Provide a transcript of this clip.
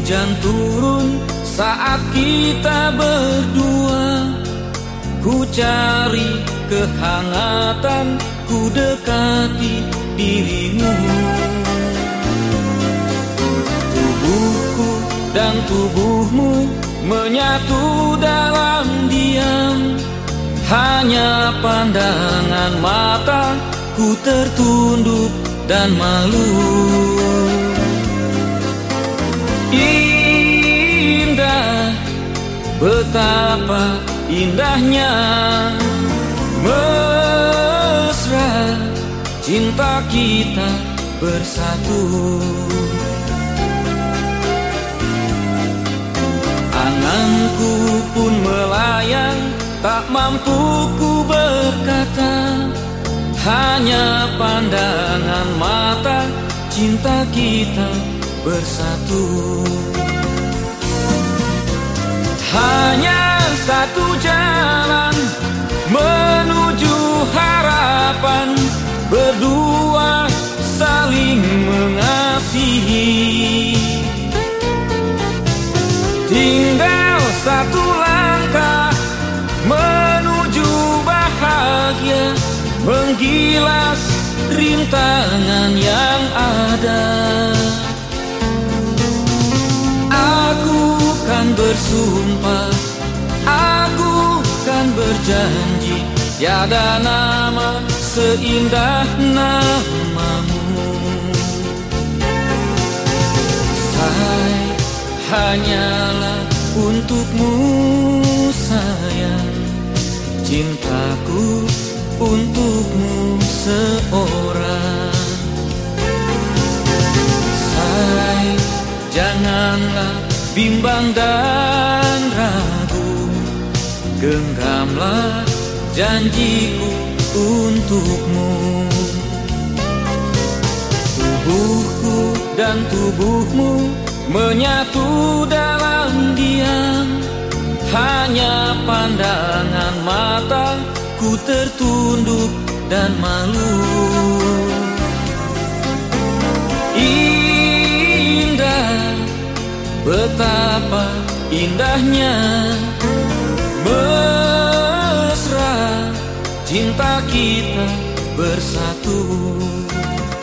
Hujan turun saat kita berdua. Ku cari kehangatan, ku dekati dirimu. Tubuhku dan tubuhmu menyatu dalam diam. Hanya pandangan mata, ku tertunduk dan malu. Indah, betapa indahnya mesra cinta kita bersatu. Anganku pun melayang, tak mampu ku berkata. Hanya pandangan mata, cinta kita bersatu. Hanya satu jalan menuju harapan, berdua saling mengasihi. Tinggal satu langkah menuju bahagia, menggilas rintangan yang ada. Aku kan bersumpah, aku kan berjanji, tiada nama seindah namamu. Saya hanyalah untukmu sayang, cintaku untukmu seorang. Say, janganlah bimbang dan ragu, genggamlah janjiku untukmu. Tubuhku dan tubuhmu menyatu dalam diam. Hanya pandangan mata, ku tertunduk dan malu. Indah, betapa indahnya mesra cinta kita bersatu.